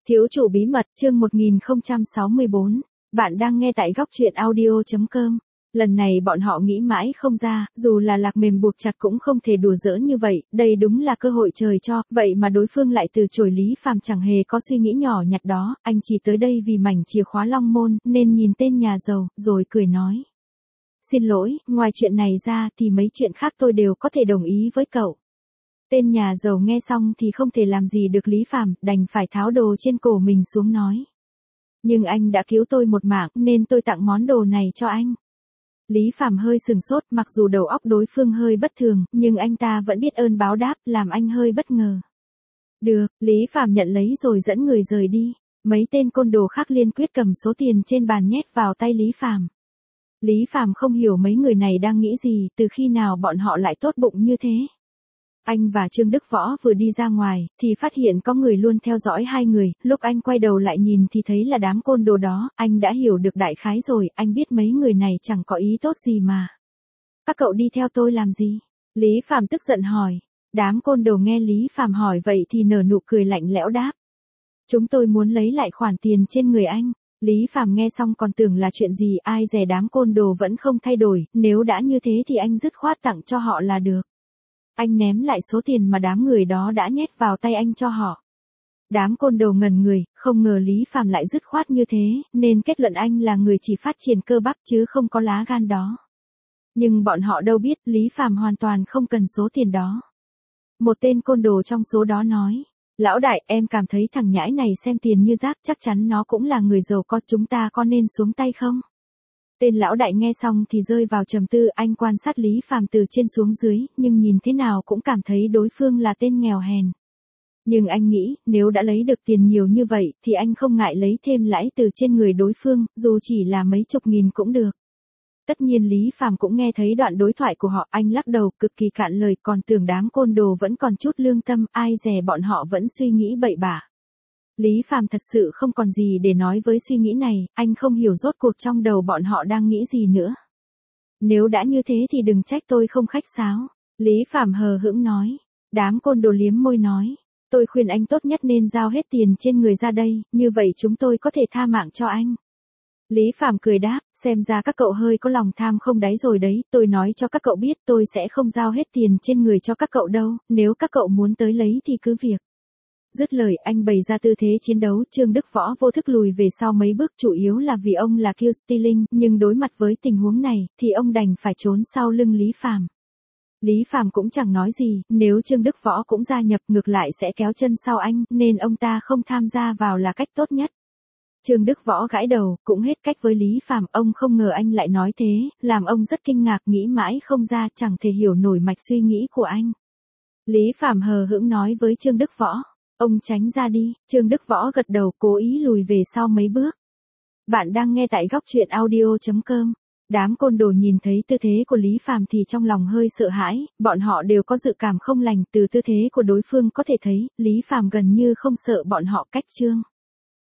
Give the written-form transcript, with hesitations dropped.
Thiếu chủ bí mật, chương 1064. Bạn đang nghe tại góc truyện audio.com. Lần này bọn họ nghĩ mãi không ra, dù là lạc mềm buộc chặt cũng không thể đùa giỡn như vậy, đây đúng là cơ hội trời cho, vậy mà đối phương lại từ chối. Lý Phàm chẳng hề có suy nghĩ nhỏ nhặt đó, anh chỉ tới đây vì mảnh chìa khóa Long Môn, nên nhìn tên nhà giàu, rồi cười nói. Xin lỗi, ngoài chuyện này ra thì mấy chuyện khác tôi đều có thể đồng ý với cậu. Tên nhà giàu nghe xong thì không thể làm gì được Lý Phàm, đành phải tháo đồ trên cổ mình xuống nói. Nhưng anh đã cứu tôi một mạng nên tôi tặng món đồ này cho anh. Lý Phàm hơi sừng sốt, mặc dù đầu óc đối phương hơi bất thường, nhưng anh ta vẫn biết ơn báo đáp, làm anh hơi bất ngờ. Được, Lý Phàm nhận lấy rồi dẫn người rời đi. Mấy tên côn đồ khác liên quyết cầm số tiền trên bàn nhét vào tay Lý Phàm. Lý Phàm không hiểu mấy người này đang nghĩ gì, từ khi nào bọn họ lại tốt bụng như thế. Anh và Trương Đức Võ vừa đi ra ngoài, thì phát hiện có người luôn theo dõi hai người, lúc anh quay đầu lại nhìn thì thấy là đám côn đồ đó, anh đã hiểu được đại khái rồi, anh biết mấy người này chẳng có ý tốt gì mà. Các cậu đi theo tôi làm gì? Lý Phàm tức giận hỏi. Đám côn đồ nghe Lý Phàm hỏi vậy thì nở nụ cười lạnh lẽo đáp. Chúng tôi muốn lấy lại khoản tiền trên người anh. Lý Phàm nghe xong còn tưởng là chuyện gì, ai dè đám côn đồ vẫn không thay đổi, nếu đã như thế thì anh dứt khoát tặng cho họ là được. Anh ném lại số tiền mà đám người đó đã nhét vào tay anh cho họ. Đám côn đồ ngẩn người, không ngờ Lý Phàm lại dứt khoát như thế, nên kết luận anh là người chỉ phát triển cơ bắp chứ không có lá gan đó. Nhưng bọn họ đâu biết Lý Phàm hoàn toàn không cần số tiền đó. Một tên côn đồ trong số đó nói. Lão đại, em cảm thấy thằng nhãi này xem tiền như rác, chắc chắn nó cũng là người giàu có, chúng ta có nên xuống tay không? Tên lão đại nghe xong thì rơi vào trầm tư, anh quan sát Lý Phàm từ trên xuống dưới, nhưng nhìn thế nào cũng cảm thấy đối phương là tên nghèo hèn. Nhưng anh nghĩ, nếu đã lấy được tiền nhiều như vậy, thì anh không ngại lấy thêm lãi từ trên người đối phương, dù chỉ là mấy chục nghìn cũng được. Tất nhiên Lý Phàm cũng nghe thấy đoạn đối thoại của họ, anh lắc đầu, cực kỳ cạn lời, còn tưởng đám côn đồ vẫn còn chút lương tâm, ai dè bọn họ vẫn suy nghĩ bậy bạ. Lý Phàm thật sự không còn gì để nói với suy nghĩ này, anh không hiểu rốt cuộc trong đầu bọn họ đang nghĩ gì nữa. Nếu đã như thế thì đừng trách tôi không khách sáo. Lý Phàm hờ hững nói. Đám côn đồ liếm môi nói. Tôi khuyên anh tốt nhất nên giao hết tiền trên người ra đây, như vậy chúng tôi có thể tha mạng cho anh. Lý Phàm cười đáp, xem ra các cậu hơi có lòng tham không đáy rồi đấy, tôi nói cho các cậu biết tôi sẽ không giao hết tiền trên người cho các cậu đâu, nếu các cậu muốn tới lấy thì cứ việc. Dứt lời anh bày ra tư thế chiến đấu, Trương Đức Võ vô thức lùi về sau mấy bước, chủ yếu là vì ông là kill stealing, nhưng đối mặt với tình huống này, thì ông đành phải trốn sau lưng Lý Phàm. Lý Phàm cũng chẳng nói gì, nếu Trương Đức Võ cũng gia nhập ngược lại sẽ kéo chân sau anh, nên ông ta không tham gia vào là cách tốt nhất. Trương Đức Võ gãi đầu, cũng hết cách với Lý Phàm, ông không ngờ anh lại nói thế, làm ông rất kinh ngạc, nghĩ mãi không ra, chẳng thể hiểu nổi mạch suy nghĩ của anh. Lý Phàm hờ hững nói với Trương Đức Võ. Ông tránh ra đi, Trương Đức Võ gật đầu, cố ý lùi về sau mấy bước. Bạn đang nghe tại góc truyện audio.com. Đám côn đồ nhìn thấy tư thế của Lý Phàm thì trong lòng hơi sợ hãi, bọn họ đều có dự cảm không lành, từ tư thế của đối phương có thể thấy, Lý Phàm gần như không sợ bọn họ cách trương.